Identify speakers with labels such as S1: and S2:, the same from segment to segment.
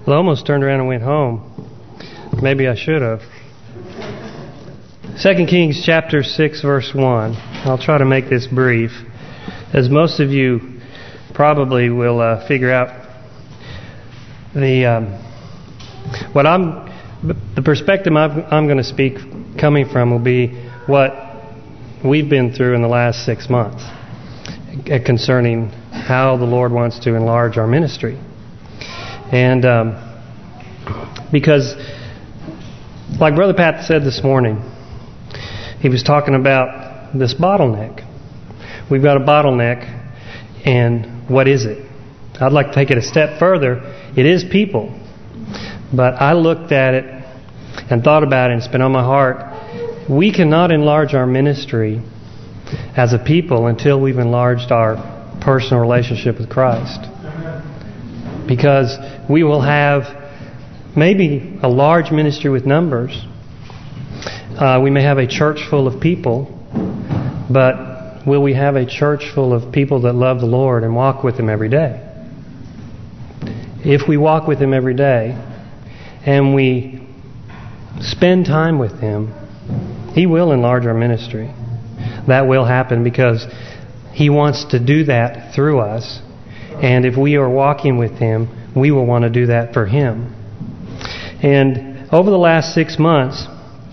S1: Well, I almost turned around and went home. Maybe I should have. 2 Kings chapter 6, verse 1. I'll try to make this brief. As most of you probably will figure out, the perspective I'm going to speak coming from will be what we've been through in the last 6 months concerning how the Lord wants to enlarge our ministry. And because, like Brother Pat said this morning, he was talking about this bottleneck. We've got a bottleneck, and what is it? I'd like to take it a step further. It is people. But I looked at it and thought about it, and it's been on my heart. We cannot enlarge our ministry as a people until we've enlarged our personal relationship with Christ. Because we will have maybe a large ministry with numbers. We may have a church full of people, but will we have a church full of people that love the Lord and walk with Him every day? If we walk with Him every day and we spend time with Him, He will enlarge our ministry. That will happen because He wants to do that through us. And if we are walking with Him, we will want to do that for Him. And over the last 6 months,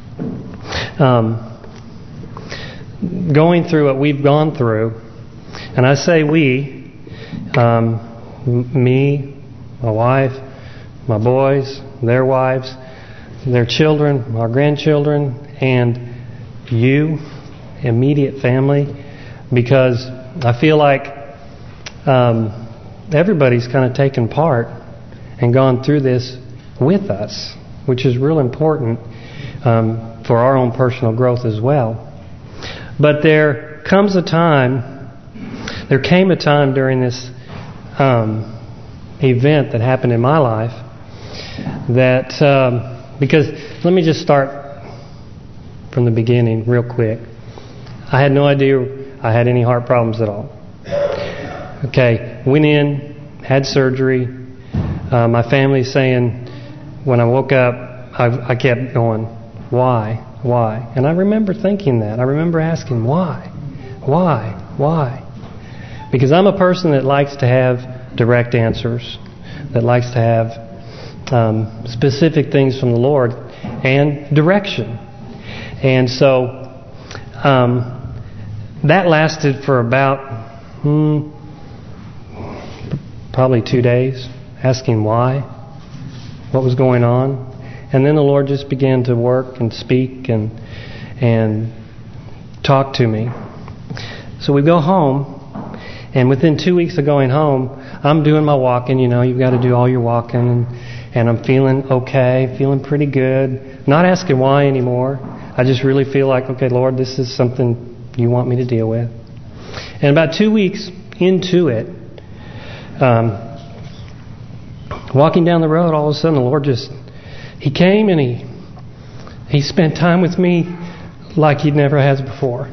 S1: going through what we've gone through, and I say we, me, my wife, my boys, their wives, their children, our grandchildren, and you, immediate family, because I feel like everybody's kind of taken part and gone through this with us, which is real important for our own personal growth as well. But there came a time during this event that happened in my life that, because let me just start from the beginning real quick. I had no idea I had any heart problems at all. Okay, went in, had surgery. My family's saying, when I woke up, I kept going, why? Why? And I remember thinking that. I remember asking, why? Why? Why? Because I'm a person that likes to have direct answers, that likes to have specific things from the Lord and direction. And so that lasted for about probably 2 days, asking why, what was going on. And then the Lord just began to work and speak and talk to me. So we go home, and within 2 weeks of going home, I'm doing my walking. You know, you've got to do all your walking, and I'm feeling okay, feeling pretty good. Not asking why anymore. I just really feel like, okay, Lord, this is something You want me to deal with. And about 2 weeks into it, walking down the road, all of a sudden the Lord He came and He spent time with me like He never has before.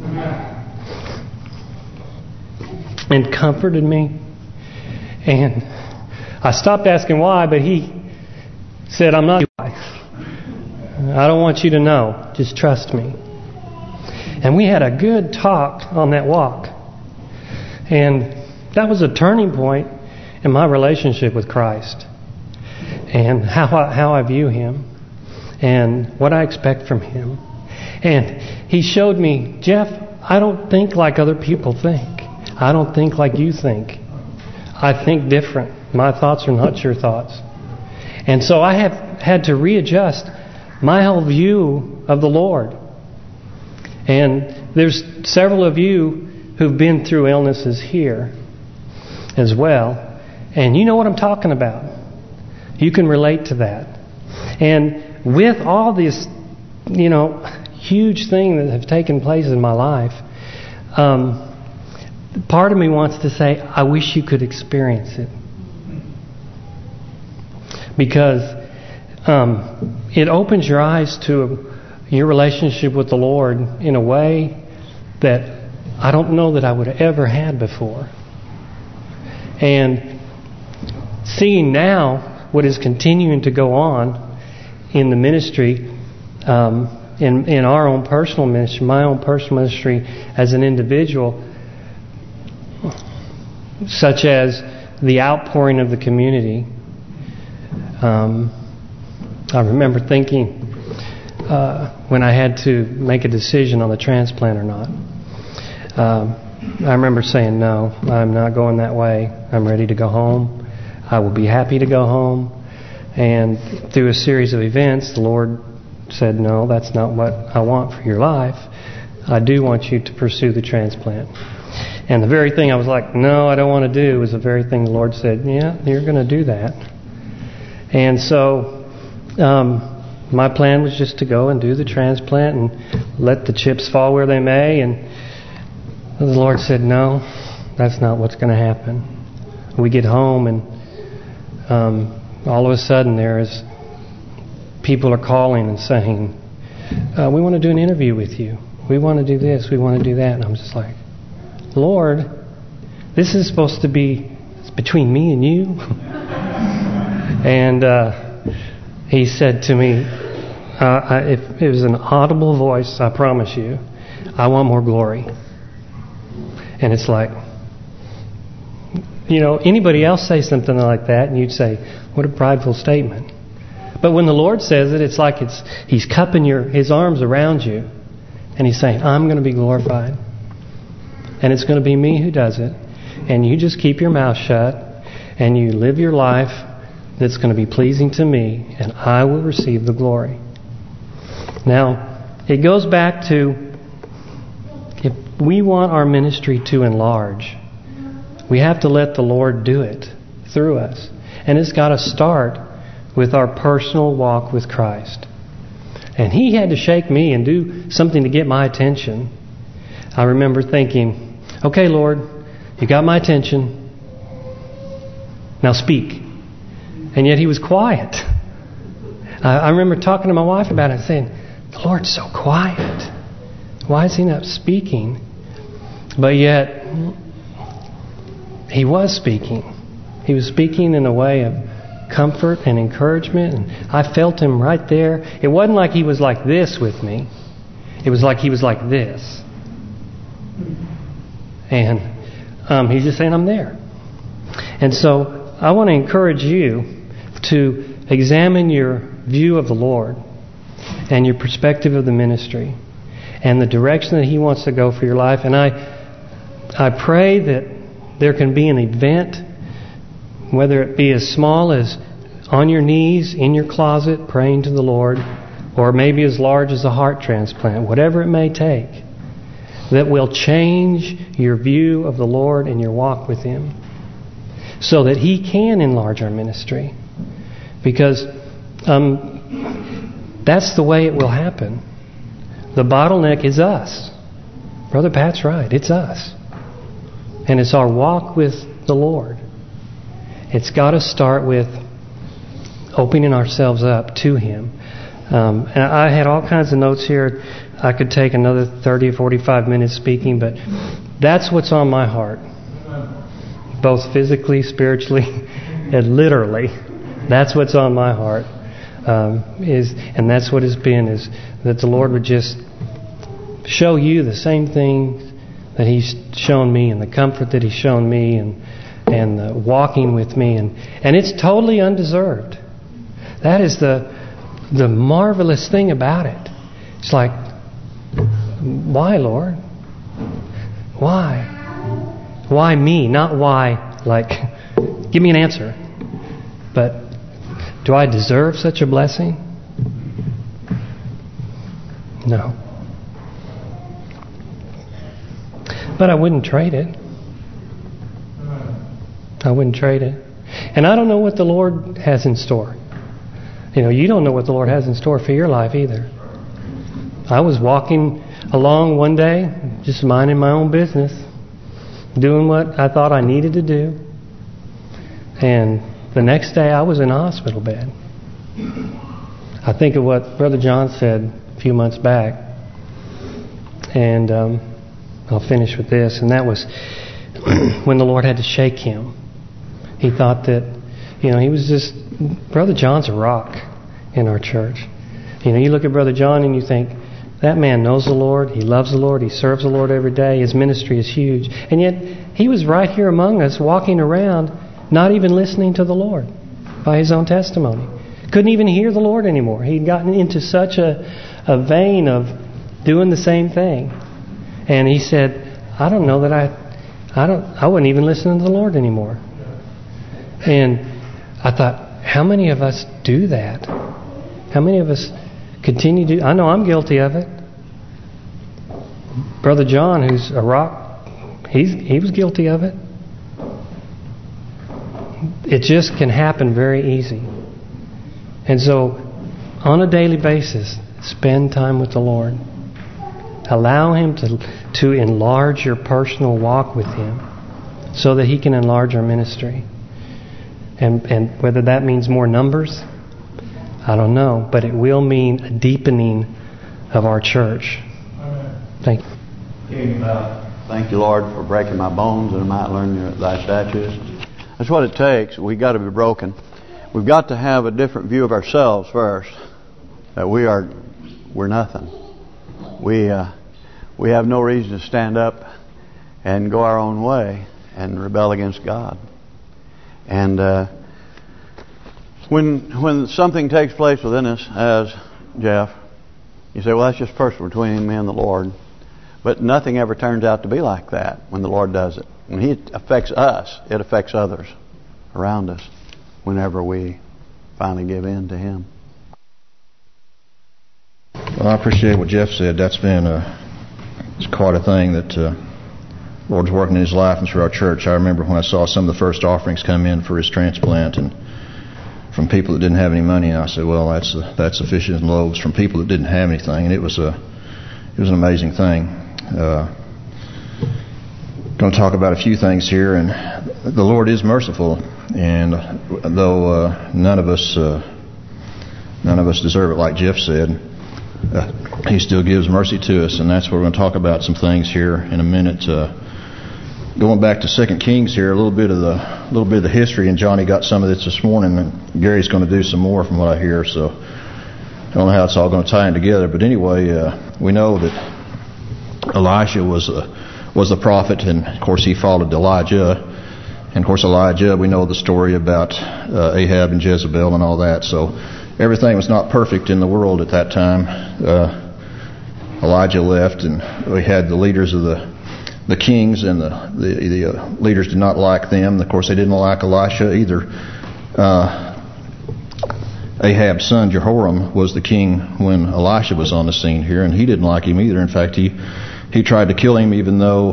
S1: And comforted me. And I stopped asking why, but He said, I'm not your wife. I don't want you to know. Just trust me. And we had a good talk on that walk. And that was a turning point in my relationship with Christ. And how I view Him. And what I expect from Him. And He showed me, Jeff, I don't think like other people think. I don't think like you think. I think different. My thoughts are not your thoughts. And so I have had to readjust my whole view of the Lord. And there's several of you who've been through illnesses here as well. And you know what I'm talking about. You can relate to that. And with all this, huge thing that have taken place in my life, part of me wants to say, I wish you could experience it. Because it opens your eyes to your relationship with the Lord in a way that I don't know that I would have ever had before. And seeing now what is continuing to go on in the ministry, in our own personal ministry, my own personal ministry as an individual, such as the outpouring of the community. I remember thinking when I had to make a decision on the transplant or not. I remember saying, no, I'm not going that way. I'm ready to go home. I will be happy to go home. And through a series of events, the Lord said, no, that's not what I want for your life. I do want you to pursue the transplant. And the very thing I was like, no, I don't want to do, was the very thing the Lord said, yeah, you're going to do that. And so my plan was just to go and do the transplant and let the chips fall where they may. And the Lord said, no, that's not what's going to happen. We get home and all of a sudden people are calling and saying, we want to do an interview with you. We want to do this, we want to do that. And I'm just like, Lord, this is supposed to be between me and you. And He said to me, it was an audible voice, I promise you, I want more glory. And it's like, anybody else say something like that and you'd say, what a prideful statement. But when the Lord says it, it's like He's cupping His arms around you and He's saying, I'm going to be glorified. And it's going to be me who does it. And you just keep your mouth shut and you live your life that's going to be pleasing to me, and I will receive the glory. Now, it goes back to, if we want our ministry to enlarge, we have to let the Lord do it through us. And it's got to start with our personal walk with Christ. And He had to shake me and do something to get my attention. I remember thinking, okay, Lord, you got my attention. Now speak. And yet He was quiet. I remember talking to my wife about it and saying, the Lord's so quiet. Why is He not speaking? But yet, He was speaking. He was speaking in a way of comfort and encouragement. And I felt Him right there. It wasn't like He was like this with me. It was like He was like this. And He's just saying, I'm there. And so I want to encourage you to examine your view of the Lord and your perspective of the ministry and the direction that He wants to go for your life. And I pray that there can be an event, whether it be as small as on your knees in your closet praying to the Lord, or maybe as large as a heart transplant, whatever it may take, that will change your view of the Lord and your walk with Him, so that He can enlarge our ministry. Because that's the way it will happen. The bottleneck is us. Brother Pat's right. It's us. And it's our walk with the Lord. It's got to start with opening ourselves up to Him. And I had all kinds of notes here. I could take another 30 or 45 minutes speaking, but that's what's on my heart. Both physically, spiritually, and literally. That's what's on my heart. And that's what it's been, is that the Lord would just show you the same things that He's shown me, and the comfort that He's shown me, and walking with me. And it's totally undeserved. That is the marvelous thing about it. It's like, why, Lord? Why? Why me? Not why, like, give me an answer. But do I deserve such a blessing? No. But I wouldn't trade it. I wouldn't trade it. And I don't know what the Lord has in store. You don't know what the Lord has in store for your life either. I was walking along one day, just minding my own business, doing what I thought I needed to do. And the next day I was in a hospital bed. I think of what Brother John said a few months back. And I'll finish with this. And that was when the Lord had to shake him. He thought that he was just, Brother John's a rock in our church. You look at Brother John and you think, that man knows the Lord, he loves the Lord, he serves the Lord every day, his ministry is huge. And yet, he was right here among us, walking around, not even listening to the Lord by his own testimony. Couldn't even hear the Lord anymore. He'd gotten into such a vein of doing the same thing. And he said, I don't know that I wouldn't even listen to the Lord anymore. And I thought, how many of us do that? How many of us continue to... I know I'm guilty of it. Brother John, who's a rock, he was guilty of it. It just can happen very easy. And so, on a daily basis, spend time with the Lord. Allow Him to enlarge your personal walk with Him so that He can enlarge our ministry. And whether that means more numbers, I don't know. But it will mean a deepening of our church. Thank you.
S2: Thank you, Lord, for breaking my bones that I might learn thy statutes. That's what it takes. We've got to be broken. We've got to have a different view of ourselves first. That we're nothing. We have no reason to stand up and go our own way and rebel against God. And when something takes place within us, as Jeff, you say, well, that's just personal between me and the Lord. But nothing ever turns out to be like that when the Lord does it. When He affects us, it affects others around us whenever we finally give in to Him.
S3: Well, I appreciate what Jeff said. That's been it's quite a thing that the Lord's working in his life and through our church. I remember when I saw some of the first offerings come in for his transplant, and from people that didn't have any money, and I said, well, that's sufficient loaves from people that didn't have anything, and it was an amazing thing. Going to talk about a few things here, and the Lord is merciful, and though none of us deserve it, like Jeff said, He still gives mercy to us, and that's what we're going to talk about some things here in a minute. Going back to 2 Kings here, a little bit of the history, and Johnny got some of this morning, and Gary's going to do some more from what I hear. So I don't know how it's all going to tie in together, but anyway, we know that Elisha was the prophet, and of course he followed Elijah. And of course Elijah, we know the story about Ahab and Jezebel and all that. So everything was not perfect in the world at that time. Elijah left, and we had the leaders of the kings, and the leaders did not like them. Of course, they didn't like Elisha either. Ahab's son Jehoram was the king when Elisha was on the scene here, and he didn't like him either. In fact, he tried to kill him, even though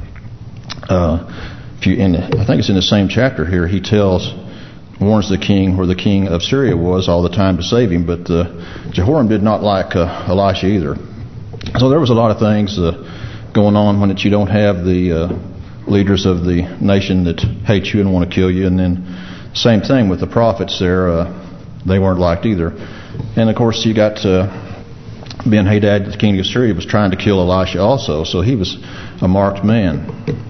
S3: I think it's in the same chapter here. He warns the king where the king of Syria was all the time to save him. But Jehoram did not like Elisha either. So there was a lot of things going on when you don't have the leaders of the nation that hate you and want to kill you. And then same thing with the prophets there. They weren't liked either. And of course you got Ben-Hadad, the king of Syria, was trying to kill Elisha also. So he was a marked man.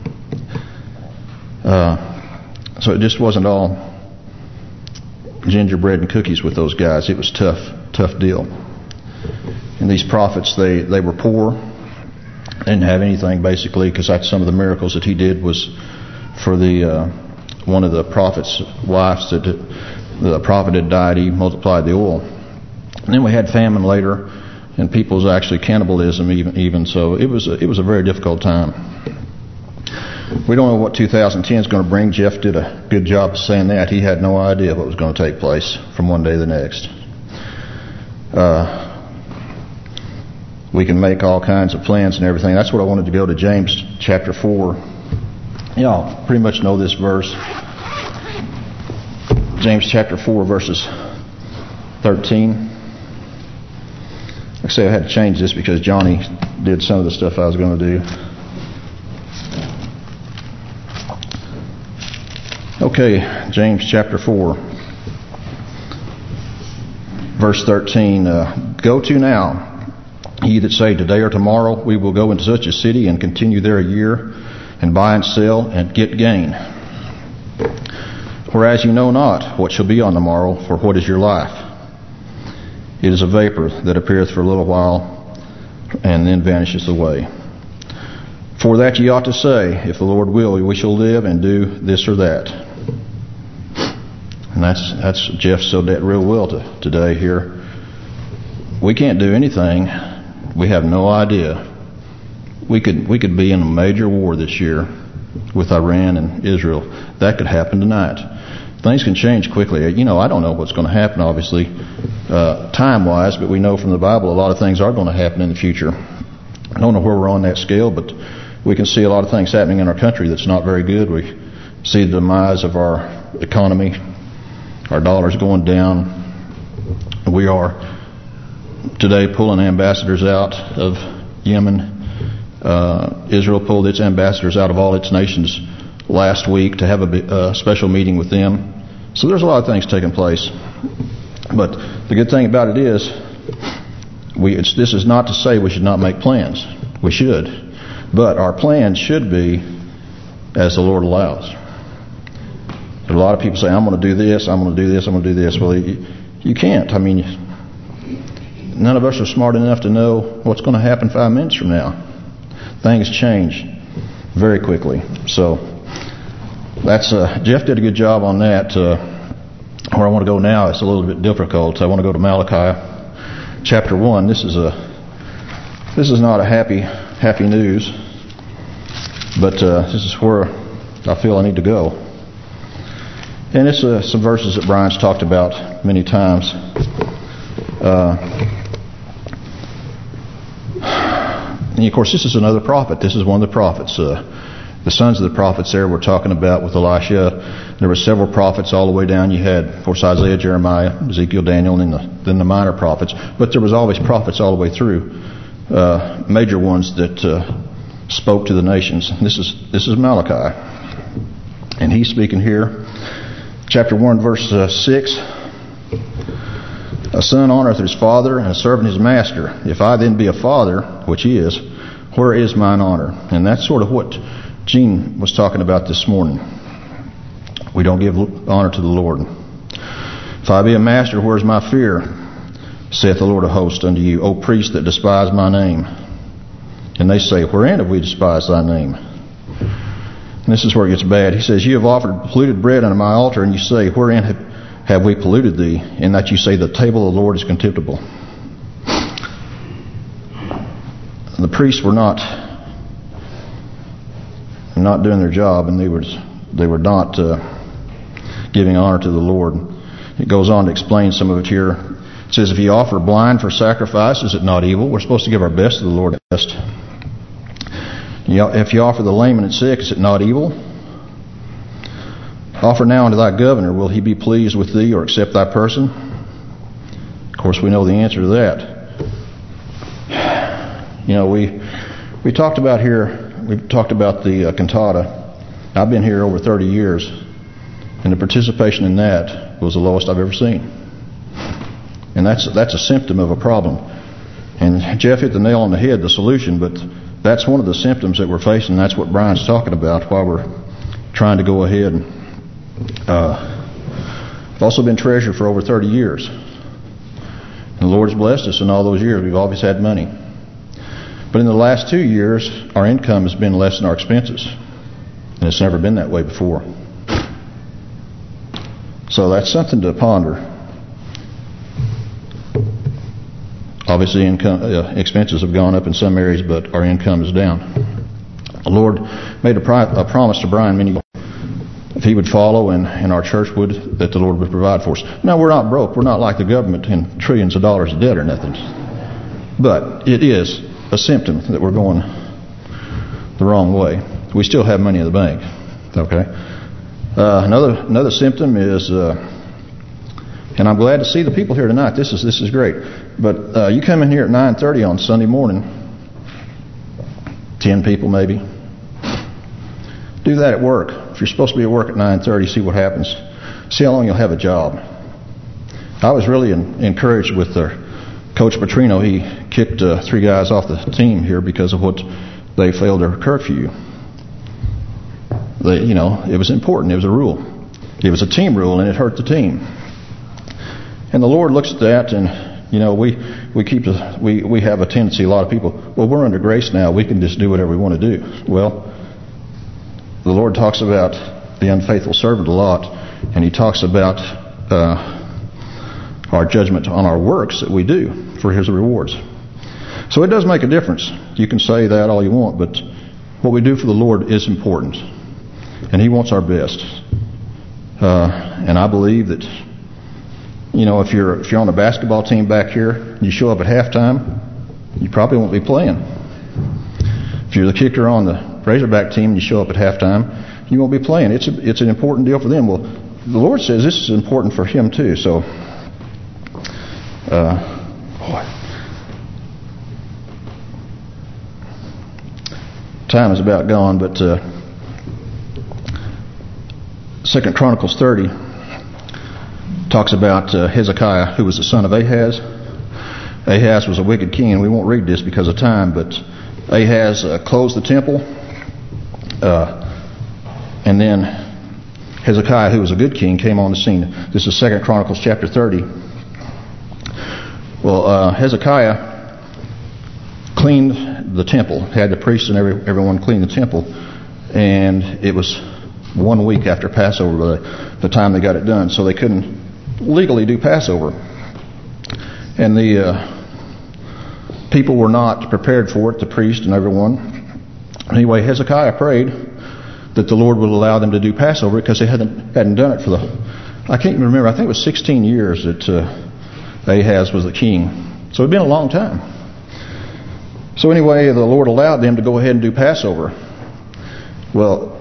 S3: So it just wasn't all gingerbread and cookies with those guys. It was tough deal. And these prophets, they were poor. They didn't have anything basically, because that's some of the miracles that he did was for one of the prophet's wives that the prophet had died. He multiplied the oil. And then we had famine later, and people's actually cannibalism even. So it was a very difficult time. We don't know what 2010 is going to bring. Jeff did a good job of saying that. He had no idea what was going to take place from one day to the next. We can make all kinds of plans and everything. That's what I wanted to go to James chapter 4. Y'all pretty much know this verse. James chapter 4 verses 13. Like I say, I had to change this because Johnny did some of the stuff I was going to do. Okay, James chapter 4, verse 13. Go to now, ye that say, today or tomorrow we will go into such a city and continue there a year, and buy and sell and get gain. Whereas you know not what shall be on the morrow, for what is your life? It is a vapor that appeareth for a little while, and then vanisheth away. For that ye ought to say, if the Lord will, we shall live and do this or that. And that's Jeff said that real well today here. We can't do anything. We have no idea. We could be in a major war this year with Iran and Israel. That could happen tonight. Things can change quickly. I don't know what's going to happen, obviously, time-wise, but we know from the Bible a lot of things are going to happen in the future. I don't know where we're on that scale, but we can see a lot of things happening in our country that's not very good. We see the demise of our economy. Our dollar's going down. We are today pulling ambassadors out of Yemen. Israel pulled its ambassadors out of all its nations last week to have a special meeting with them. So there's a lot of things taking place. But the good thing about it is, this is not to say we should not make plans. We should. But our plans should be as the Lord allows. There are a lot of people say, I'm going to do this, I'm going to do this, I'm going to do this. Well, you can't. I mean, none of us are smart enough to know what's going to happen 5 minutes from now. Things change very quickly. So that's Jeff did a good job on that. Where I want to go now, it's a little bit difficult. I want to go to Malachi chapter 1. This is not a happy news, but this is where I feel I need to go. And it's some verses that Brian's talked about many times. And of course, this is another prophet. This is one of the prophets. The sons of the prophets there we're talking about with Elisha. There were several prophets all the way down. You had, of course, Isaiah, Jeremiah, Ezekiel, Daniel, and then the minor prophets. But there was always prophets all the way through, major ones that spoke to the nations. This is Malachi, and he's speaking here, chapter 1, verse 6. A son honoreth his father, and a servant his master. If I then be a father, which he is, where is mine honor? And that's sort of what Gene was talking about this morning. We don't give honor to the Lord. If I be a master, where is my fear? Saith the Lord of hosts unto you, O priests that despise my name. And they say, wherein have we despised thy name? And this is where it gets bad. He says, you have offered polluted bread unto my altar, and you say, wherein have we polluted thee? In that you say, the table of the Lord is contemptible. The priests were not doing their job, and they were not giving honor to the Lord. It goes on to explain some of it here. It says, if you offer blind for sacrifice, is it not evil? We're supposed to give our best to the Lord. If you offer the lame and sick, is it not evil? Offer now unto thy governor, will he be pleased with thee or accept thy person? Of course, we know the answer to that. We talked about here, we've talked about the cantata. I've been here over 30 years, and the participation in that was the lowest I've ever seen. And that's a symptom of a problem. And Jeff hit the nail on the head, the solution, but that's one of the symptoms that we're facing. That's what Brian's talking about while we're trying to go ahead. I've also been treasurer for over 30 years. And the Lord has blessed us in all those years. We've always had money. But in the last 2 years, our income has been less than our expenses. And it's never been that way before. So that's something to ponder. Obviously, expenses have gone up in some areas, but our income is down. The Lord made a promise to Brian if he would follow and our church would, that the Lord would provide for us. Now, we're not broke. We're not like the government in trillions of dollars of debt or nothing. But it is a symptom that we're going the wrong way. We still have money in the bank. Okay. Another symptom is, and I'm glad to see the people here tonight. This is great. But you come in here at 9:30 on Sunday morning, 10 people maybe. Do that at work. If you're supposed to be at work at 9:30, see what happens. See how long you'll have a job. I was really encouraged with Coach Petrino. He kicked 3 guys off the team here because of what they failed their curfew. It was important. It was a rule. It was a team rule, and it hurt the team. And the Lord looks at that, and we have a tendency, a lot of people, well, we're under grace now, we can just do whatever we want to do. Well, the Lord talks about the unfaithful servant a lot, and He talks about our judgment on our works that we do for His rewards. So it does make a difference. You can say that all you want, but what we do for the Lord is important, and He wants our best. And I believe that, if you're on a basketball team back here, and you show up at halftime, you probably won't be playing. If you're the kicker on the Razorback team and you show up at halftime, you won't be playing. It's an important deal for them. Well, the Lord says this is important for Him too. So, time is about gone, but 2 Chronicles 30 talks about Hezekiah, who was the son of Ahaz. Ahaz was a wicked king, and we won't read this because of time, but Ahaz closed the temple, and then Hezekiah, who was a good king, came on the scene. This is 2 Chronicles chapter 30. Well, Hezekiah cleaned the temple, had the priests and everyone clean the temple, and it was 1 week after Passover by the time they got it done, so they couldn't legally do Passover. And the people were not prepared for it, the priest and everyone. Anyway, Hezekiah prayed that the Lord would allow them to do Passover because they hadn't done it for I can't even remember, I think it was 16 years that Ahaz was the king. So it had been a long time. So anyway, the Lord allowed them to go ahead and do Passover. Well,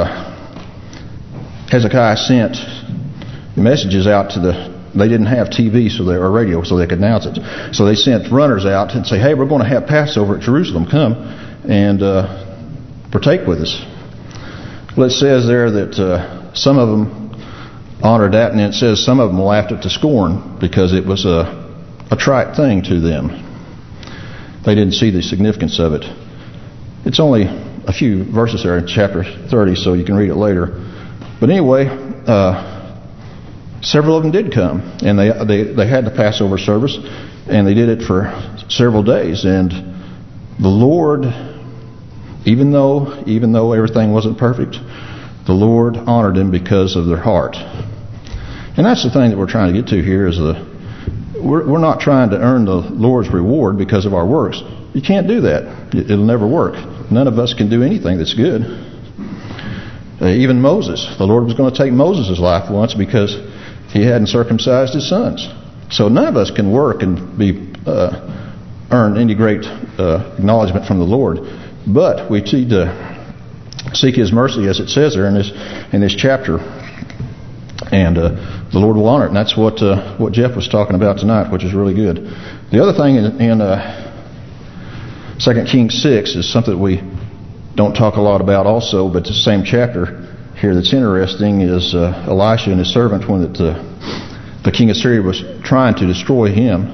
S3: Hezekiah sent messages out to they didn't have TV or radio so they could announce it. So they sent runners out and say, hey, we're going to have Passover at Jerusalem. Come and partake with us. Well, it says there that some of them honored that, and it says some of them laughed it to scorn because it was a trite thing to them. They didn't see the significance of it. It's only a few verses there in chapter 30, so you can read it later. But anyway, several of them did come, and they had the Passover service, and they did it for several days. And the Lord, even though everything wasn't perfect, the Lord honored them because of their heart. And that's the thing that we're trying to get to here is we're not trying to earn the Lord's reward because of our works. You can't do that. It'll never work. None of us can do anything that's good. Even Moses. The Lord was going to take Moses' life once because he hadn't circumcised his sons. So none of us can work and earn any great acknowledgement from the Lord. But we need to seek His mercy, as it says there in this chapter. And the Lord will honor it. And that's what Jeff was talking about tonight, which is really good. The other thing in 2 Kings 6 is something that we don't talk a lot about also, but the same chapter here that's interesting is Elisha and his servant when the king of Syria was trying to destroy him.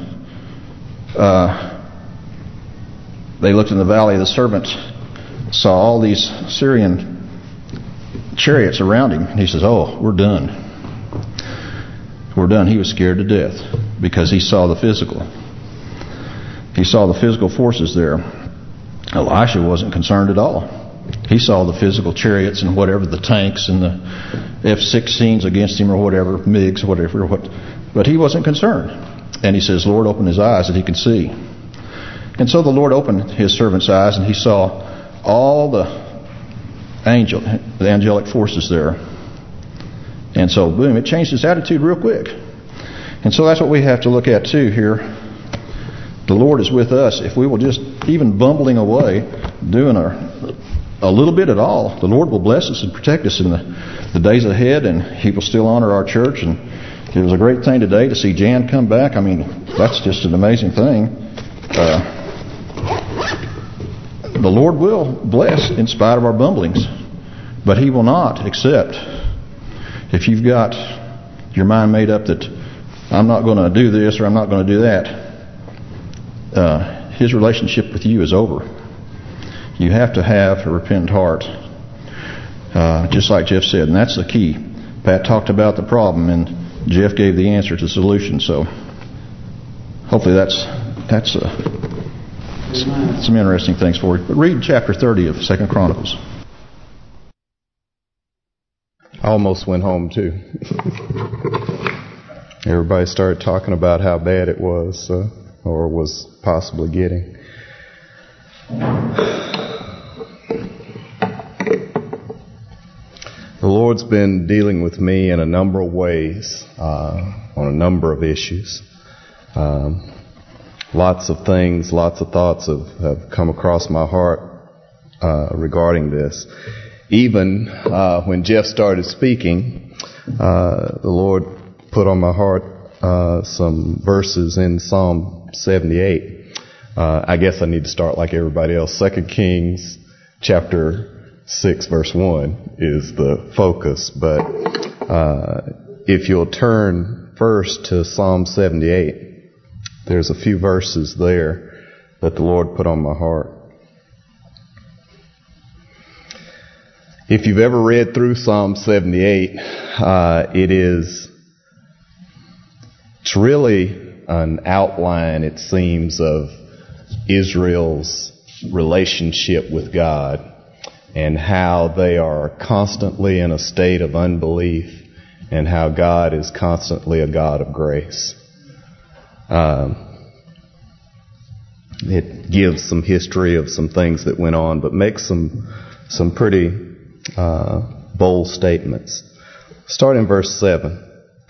S3: They looked in the valley. The servant saw all these Syrian chariots around him. And he says, oh, we're done. We're done. He was scared to death because he saw the physical. He saw the physical forces there. Elisha wasn't concerned at all. He saw the physical chariots and whatever, the tanks and the F-16s against him or whatever, MiGs, whatever. But he wasn't concerned. And he says, Lord, open his eyes that he could see. And so the Lord opened his servant's eyes and he saw all the angelic forces there. And so, boom, it changed his attitude real quick. And so that's what we have to look at too here. The Lord is with us. If we will just, even bumbling away, doing a little bit at all, the Lord will bless us and protect us in the days ahead, and He will still honor our church. And it was a great thing today to see Jan come back. I mean, that's just an amazing thing. The Lord will bless in spite of our bumblings, but He will not accept. If you've got your mind made up that I'm not going to do this or I'm not going to do that, His relationship with you is over. You have to have a repentant heart, just like Jeff said, and that's the key. Pat talked about the problem, and Jeff gave the answer to the solution. So hopefully that's some interesting things for you. But read chapter 30 of 2 Chronicles.
S4: I almost went home too. Everybody started talking about how bad it was, or was possibly getting. The Lord's been dealing with me in a number of ways, on a number of issues. Lots of things, lots of thoughts have come across my heart regarding this. Even when Jeff started speaking, the Lord put on my heart some verses in Psalm 78. I guess I need to start like everybody else. 2 Kings chapter 6 verse 1 is the focus. But if you'll turn first to Psalm 78, there's a few verses there that the Lord put on my heart. If you've ever read through Psalm 78, it's really an outline, it seems, of Israel's relationship with God and how they are constantly in a state of unbelief and how God is constantly a God of grace. It gives some history of some things that went on, but makes some pretty bold statements. Start in verse 7.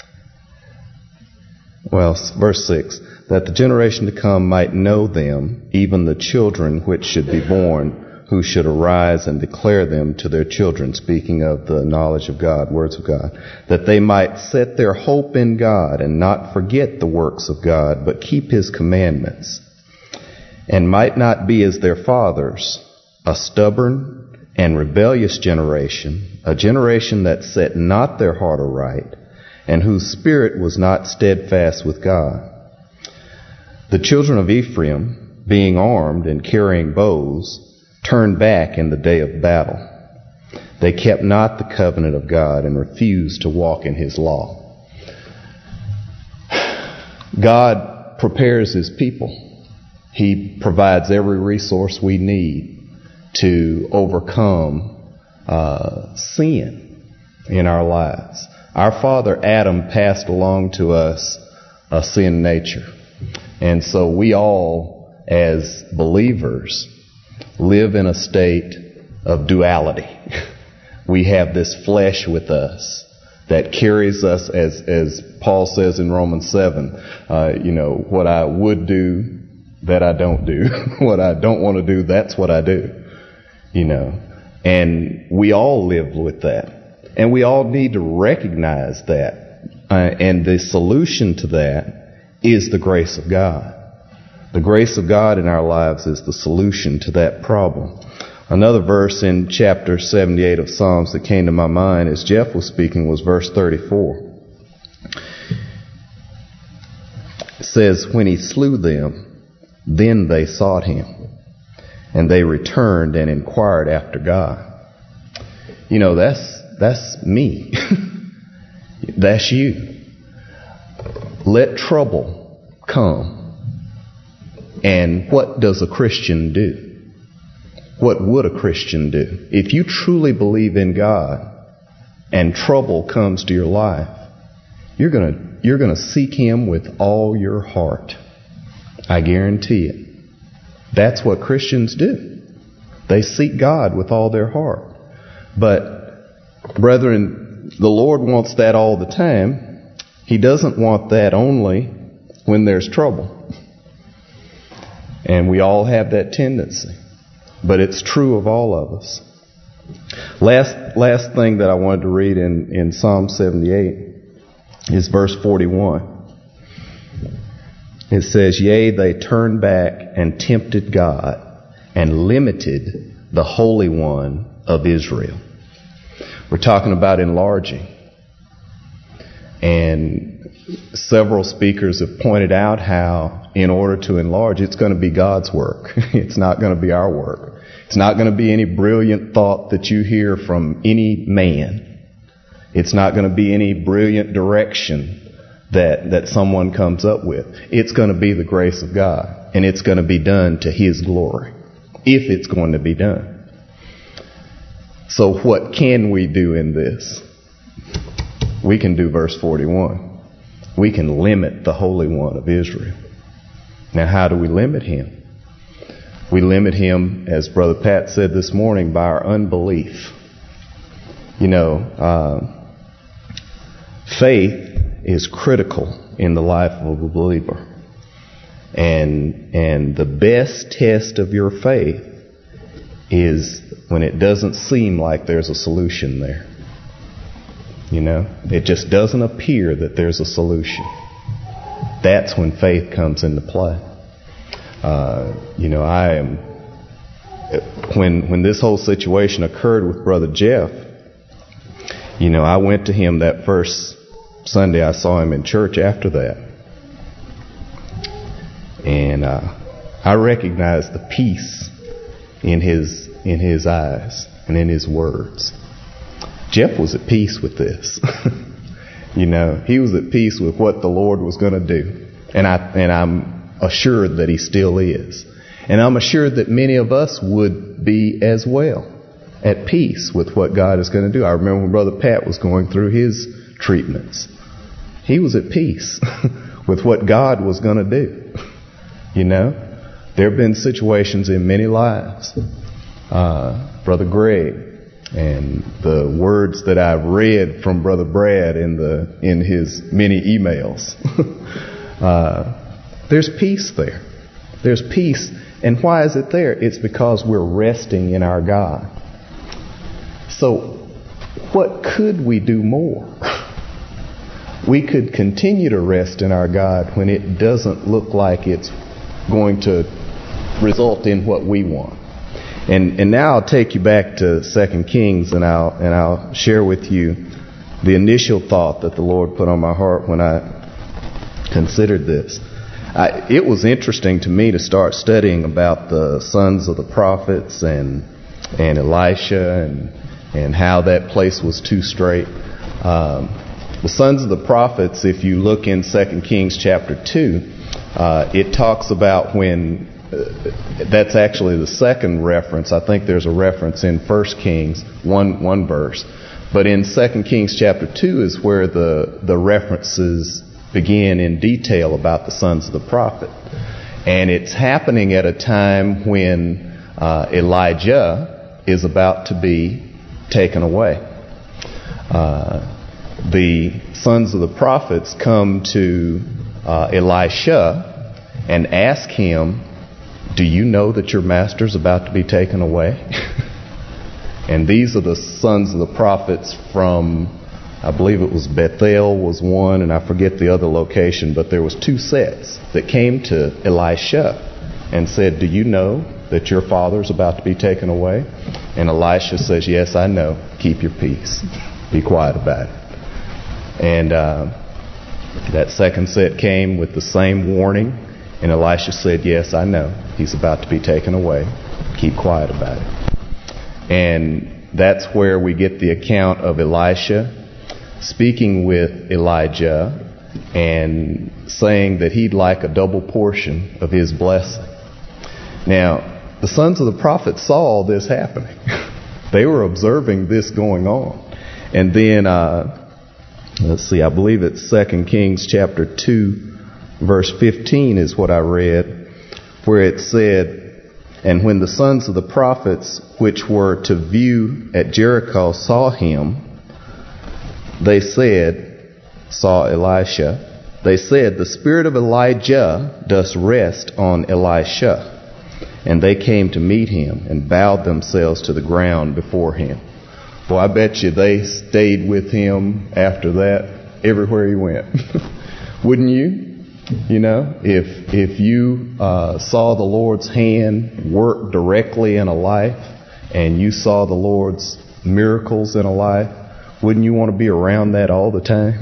S4: Well, verse 6. That the generation to come might know them, even the children which should be born, who should arise and declare them to their children, speaking of the knowledge of God, words of God, that they might set their hope in God and not forget the works of God, but keep His commandments, and might not be as their fathers, a stubborn and rebellious generation, a generation that set not their heart aright, and whose spirit was not steadfast with God. The children of Ephraim, being armed and carrying bows, turned back in the day of battle. They kept not the covenant of God and refused to walk in His law. God prepares His people. He provides every resource we need to overcome sin in our lives. Our father Adam passed along to us a sin nature. And so we all, as believers, live in a state of duality. We have this flesh with us that carries us, as Paul says in Romans 7, what I would do, that I don't do. What I don't want to do, that's what I do. And we all live with that. And we all need to recognize that. And the solution to that is the grace of God. The grace of God in our lives is the solution to that problem. Another verse in chapter 78 of Psalms that came to my mind as Jeff was speaking was verse 34. It says, when He slew them, then they sought Him, and they returned and inquired after God. That's me. That's you. Let trouble come. And what does a Christian do? What would a Christian do? If you truly believe in God and trouble comes to your life, you're gonna seek Him with all your heart. I guarantee it. That's what Christians do. They seek God with all their heart. But, brethren, the Lord wants that all the time. He doesn't want that only when there's trouble. And we all have that tendency. But it's true of all of us. Last thing that I wanted to read in Psalm 78 is verse 41. It says, yea, they turned back and tempted God and limited the Holy One of Israel. We're talking about enlarging. And several speakers have pointed out how in order to enlarge, it's going to be God's work. It's not going to be our work. It's not going to be any brilliant thought that you hear from any man. It's not going to be any brilliant direction that someone comes up with. It's going to be the grace of God, and it's going to be done to His glory, if it's going to be done. So what can we do in this? We can do verse 41. We can limit the Holy One of Israel. Now, how do we limit Him? We limit Him, as Brother Pat said this morning, by our unbelief. Faith is critical in the life of a believer. And the best test of your faith is when it doesn't seem like there's a solution there. It just doesn't appear that there's a solution. That's when faith comes into play. When this whole situation occurred with Brother Jeff, I went to him that first Sunday I saw him in church after that. And I recognized the peace in his eyes and in his words. Jeff was at peace with this. He was at peace with what the Lord was going to do. And I'm assured that he still is. And I'm assured that many of us would be as well, at peace with what God is going to do. I remember when Brother Pat was going through his treatments. He was at peace with what God was going to do. There have been situations in many lives. Brother Greg, and the words that I've read from Brother Brad in his many emails. There's peace there. There's peace. And why is it there? It's because we're resting in our God. So, what could we do more? We could continue to rest in our God when it doesn't look like it's going to result in what we want. And now I'll take you back to 2 Kings, and I'll share with you the initial thought that the Lord put on my heart when I considered this. It was interesting to me to start studying about the sons of the prophets and Elisha and how that place was too straight. The sons of the prophets, if you look in 2 Kings chapter 2, it talks about when that's actually the second reference. I think there's a reference in 1 Kings, one verse. But in 2 Kings chapter 2 is where the references begin in detail about the sons of the prophet. And it's happening at a time when Elijah is about to be taken away. The sons of the prophets come to Elisha and ask him, "Do you know that your master's about to be taken away?" And these are the sons of the prophets from, I believe it was Bethel was one, and I forget the other location, but there was two sets that came to Elisha and said, "Do you know that your father's about to be taken away?" And Elisha says, "Yes, I know. Keep your peace. Be quiet about it." And that second set came with the same warning, and Elisha said, "Yes, I know. He's about to be taken away. Keep quiet about it." And that's where we get the account of Elisha speaking with Elijah and saying that he'd like a double portion of his blessing. Now, the sons of the prophets saw all this happening. They were observing this going on. And then, let's see, I believe it's 2 Kings chapter 2, verse 15 is what I read, where it said, "And when the sons of the prophets which were to view at Jericho saw him, they said," saw Elisha, "they said, the spirit of Elijah does rest on Elisha. And they came to meet him and bowed themselves to the ground before him." Well, I bet you they stayed with him after that everywhere he went. Wouldn't you? If you saw the Lord's hand work directly in a life and you saw the Lord's miracles in a life, wouldn't you want to be around that all the time?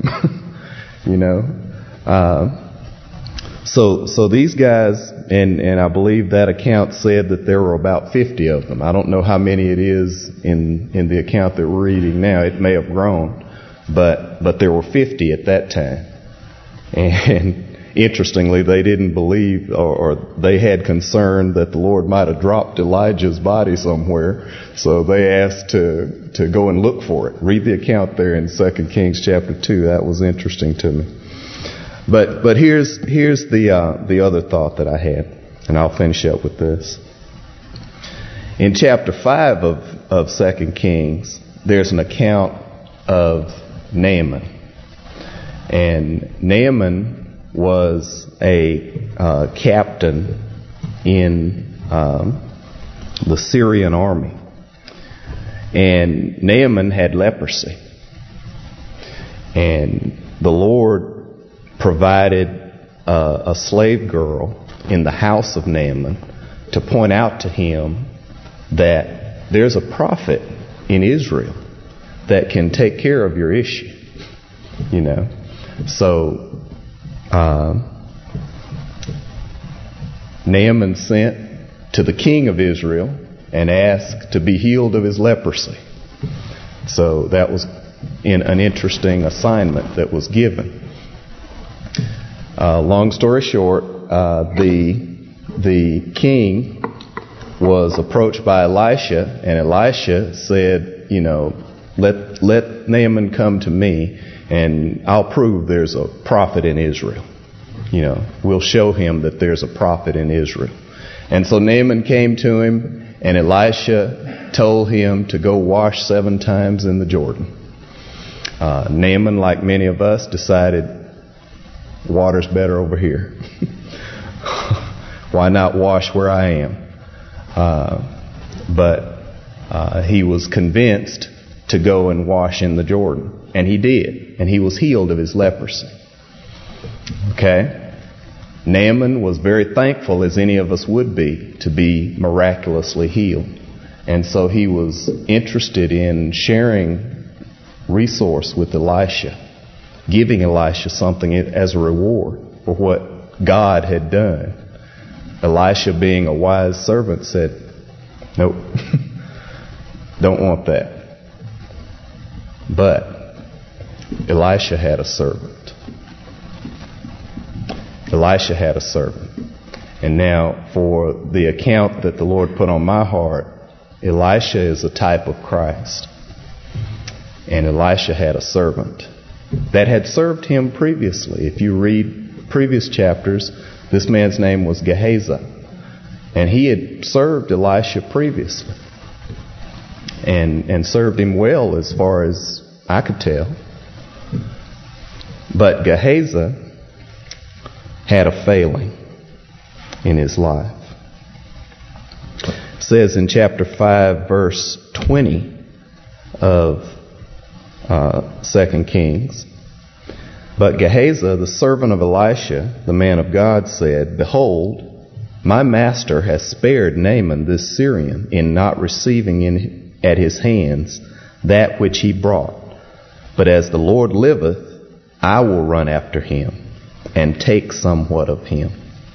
S4: So these guys, and I believe that account said that there were about 50 of them. I don't know how many it is in the account that we're reading now. It may have grown. but there were 50 at that time. And interestingly, they didn't believe, or they had concern that the Lord might have dropped Elijah's body somewhere, so they asked to go and look for it. Read the account there in 2 Kings chapter 2. That was interesting to me. But here's the other thought that I had, and I'll finish up with this. In chapter 5 of 2 Kings, there's an account of Naaman. And Naaman was a captain in the Syrian army. And Naaman had leprosy. And the Lord provided a slave girl in the house of Naaman to point out to him that there's a prophet in Israel that can take care of your issue. You know. So Naaman sent to the king of Israel and asked to be healed of his leprosy. So that was an interesting assignment that was given. Long story short, the king was approached by Elisha, and Elisha said, you know, let Naaman come to me, and I'll prove there's a prophet in Israel. You know, we'll show him that there's a prophet in Israel. And so Naaman came to him, and Elisha told him to go wash 7 times in the Jordan. Naaman, like many of us, decided water's better over here. Why not wash where I am? But he was convinced to go and wash in the Jordan. And he did. And he was healed of his leprosy. Okay? Naaman was very thankful, as any of us would be, to be miraculously healed. And so he was interested in sharing resource with Elisha, giving Elisha something as a reward for what God had done. Elisha, being a wise servant, said, nope, don't want that. But Elisha had a servant. Elisha had a servant. And now for the account that the Lord put on my heart, Elisha is a type of Christ. And Elisha had a servant that had served him previously. If you read previous chapters, this man's name was Gehazi. And he had served Elisha previously. And served him well, as far as I could tell. But Gehazi had a failing in his life. It says in chapter 5, verse 20 of 2 Kings, but Gehazi, the servant of Elisha, the man of God, said, behold, my master has spared Naaman this Syrian in not receiving at his hands that which he brought. But as the Lord liveth, I will run after him and take somewhat of him.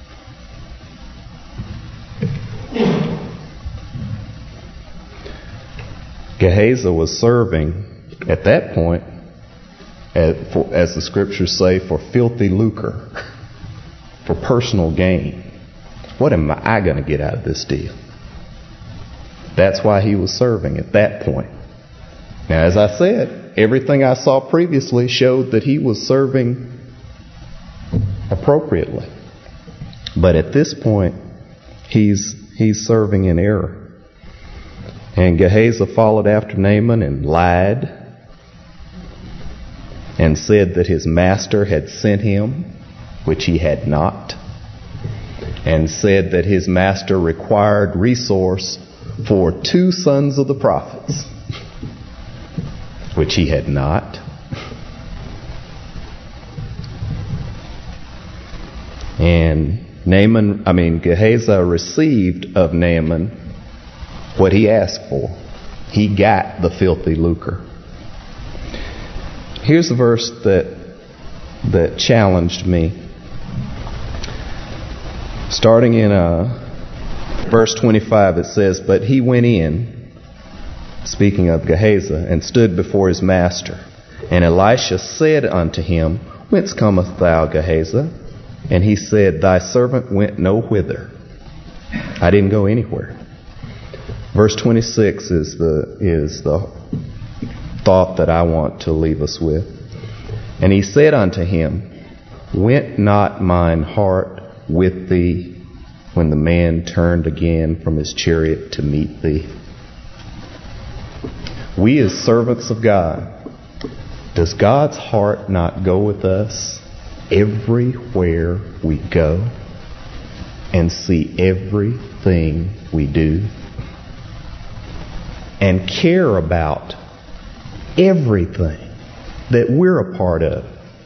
S4: Gehazi was serving at that point, as the scriptures say, for filthy lucre, for personal gain. What am I going to get out of this deal? That's why he was serving at that point. Now, as I said, everything I saw previously showed that he was serving appropriately. But at this point, he's serving in error. And Gehazi followed after Naaman and lied and said that his master had sent him, which he had not, and said that his master required resource for 2 sons of the prophets, which he had not. And Gehazi received of Naaman what he asked for. He got the filthy lucre. Here's a verse that challenged me. Starting in verse 25, it says, but he went in, speaking of Gehazi, and stood before his master. And Elisha said unto him, Whence comest thou, Gehazi? And he said, Thy servant went no whither. I didn't go anywhere. Verse 26 is the thought that I want to leave us with. And he said unto him, Went not mine heart with thee when the man turned again from his chariot to meet thee? We as servants of God, does God's heart not go with us everywhere we go and see everything we do and care about everything that we're a part of?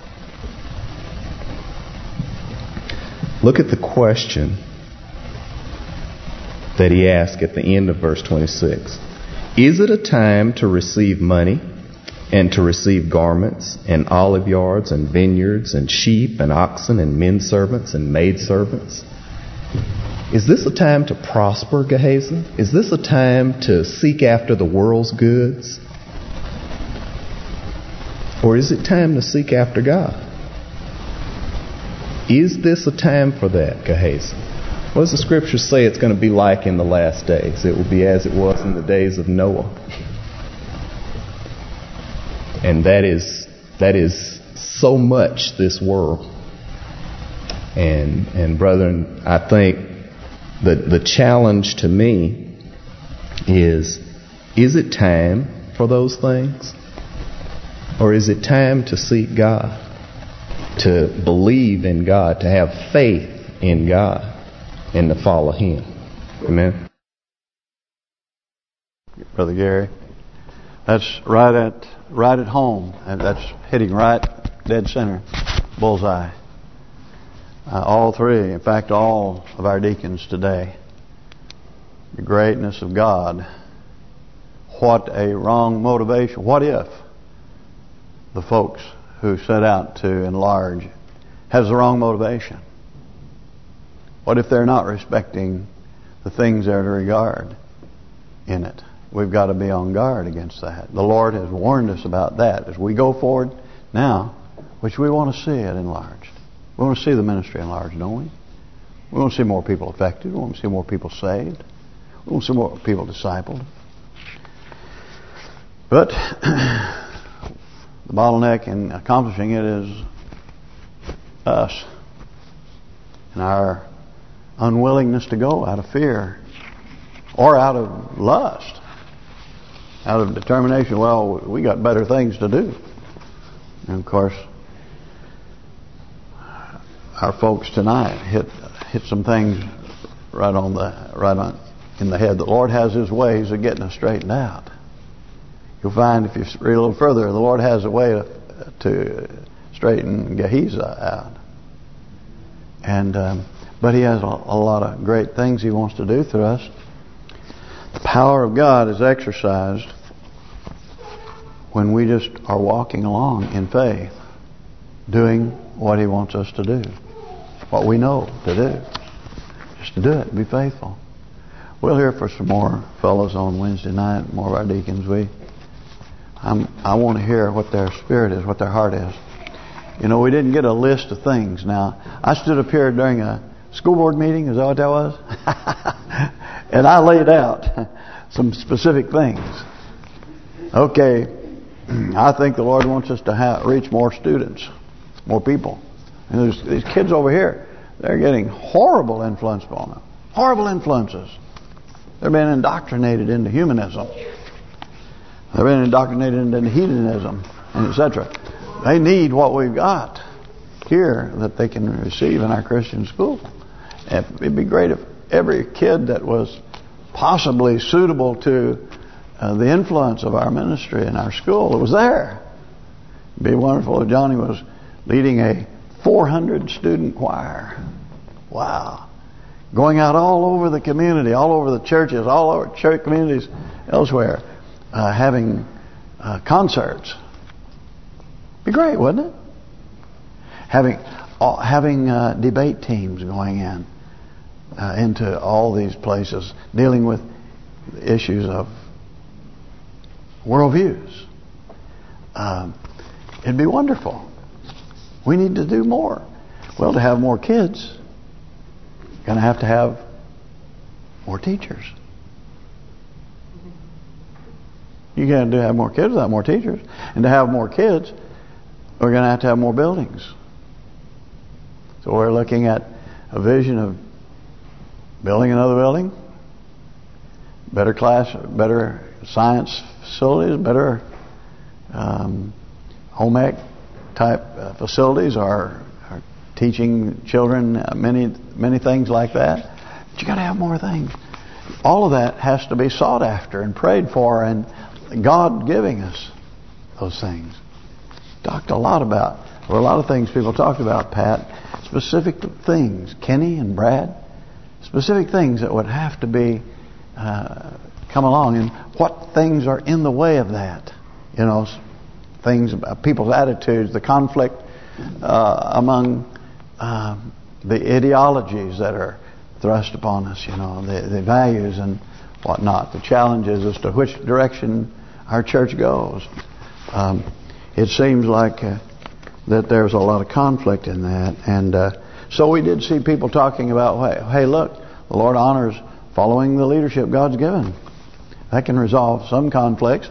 S4: Look at the question that he asked at the end of verse 26. Is it a time to receive money and to receive garments and olive yards and vineyards and sheep and oxen and men servants and maid servants? Is this a time to prosper, Gehazi? Is this a time to seek after the world's goods? Or is it time to seek after God? Is this a time for that, Gehazi? What does the Scripture say it's going to be like in the last days? It will be as it was in the days of Noah. And that is so much this world. And brethren, I think the challenge to me is it time for those things? Or is it time to seek God, to believe in God, to have faith in God, and to follow Him? Amen.
S2: Brother Gary, that's right at home, and that's hitting right dead center, bullseye. All three, in fact, all of our deacons today. The greatness of God. What a wrong motivation. What if the folks who set out to enlarge has the wrong motivation? What if they're not respecting the things they're to regard in it? We've got to be on guard against that. The Lord has warned us about that as we go forward now, which we want to see it enlarged. We want to see the ministry enlarged, don't we? We want to see more people affected. We want to see more people saved. We want to see more people discipled. But the bottleneck in accomplishing it is us and our unwillingness to go out of fear or out of lust, out of determination. Well, we got better things to do. And of course, our folks tonight hit some things right on in the head. The Lord has His ways of getting us straightened out. You'll find if you read a little further, the Lord has a way to straighten Gehazi out. And but He has a lot of great things He wants to do through us. The power of God is exercised when we just are walking along in faith, doing what He wants us to do, what we know to do. Just to do it, be faithful. We'll hear from some more fellows on Wednesday night, more of our deacons. I want to hear what their spirit is, what their heart is. You know, we didn't get a list of things. Now, I stood up here during a school board meeting, is that what that was? And I laid out some specific things. Okay, I think the Lord wants us to reach more students, more people. And there's these kids over here, they're getting horrible influence on them. Horrible influences. They're being indoctrinated into humanism. They're being indoctrinated into hedonism, and etc. They need what we've got here that they can receive in our Christian school. It'd be great if every kid that was possibly suitable to the influence of our ministry in our school was there. It'd be wonderful if Johnny was leading a 400-student choir. Wow. Going out all over the community, all over the churches, all over church communities elsewhere, having concerts. Be great, wouldn't it? Having debate teams going into all these places, dealing with issues of worldviews. It'd be wonderful. We need to do more. Well, to have more kids, you're going to have more teachers. You can't have more kids without more teachers. And to have more kids, we're going to have more buildings. So we're looking at a vision of building another building, better science facilities, better home ec type facilities, are teaching children many things like that. But you got to have more things. All of that has to be sought after and prayed for, and God giving us those things. Talked a lot about. There were a lot of things people talked about, Pat. Specific things, Kenny and Brad. Specific things that would have to be come along, and what things are in the way of that. You know, things about people's attitudes, the conflict among the ideologies that are thrust upon us. You know, the values and whatnot, the challenges as to which direction our church goes. It seems like that there's a lot of conflict in that, and so we did see people talking about, hey, look, the Lord honors following the leadership God's given. That can resolve some conflicts.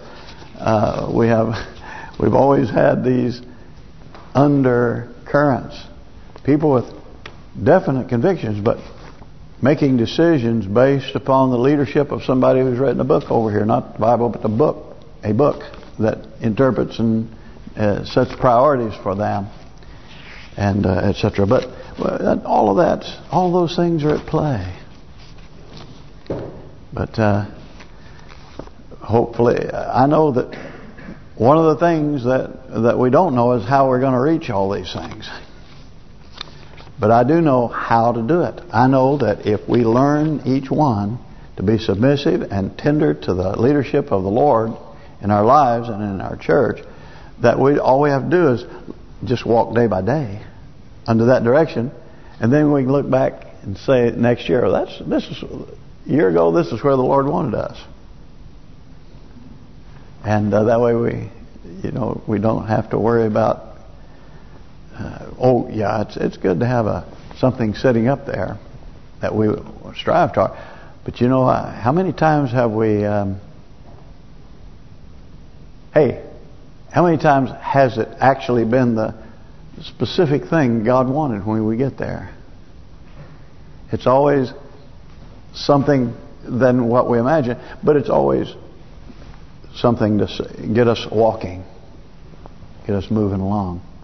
S2: We've always had these undercurrents, people with definite convictions, but making decisions based upon the leadership of somebody who's written a book over here, not the Bible, but a book that interprets and sets priorities for them, and etc. But all those things are at play. But hopefully, I know that one of the things that we don't know is how we're going to reach all these things. But I do know how to do it. I know that if we learn each one to be submissive and tender to the leadership of the Lord in our lives and in our church, that all we have to do is just walk day by day under that direction, and then we can look back and say next year, a year ago, this is where the Lord wanted us. And that way we don't have to worry about it's good to have something sitting up there that we strive toward. But you know, how many times have we how many times has it actually been the specific thing God wanted when we get there? It's always something than what we imagine, but it's always something to get us walking, get us moving along.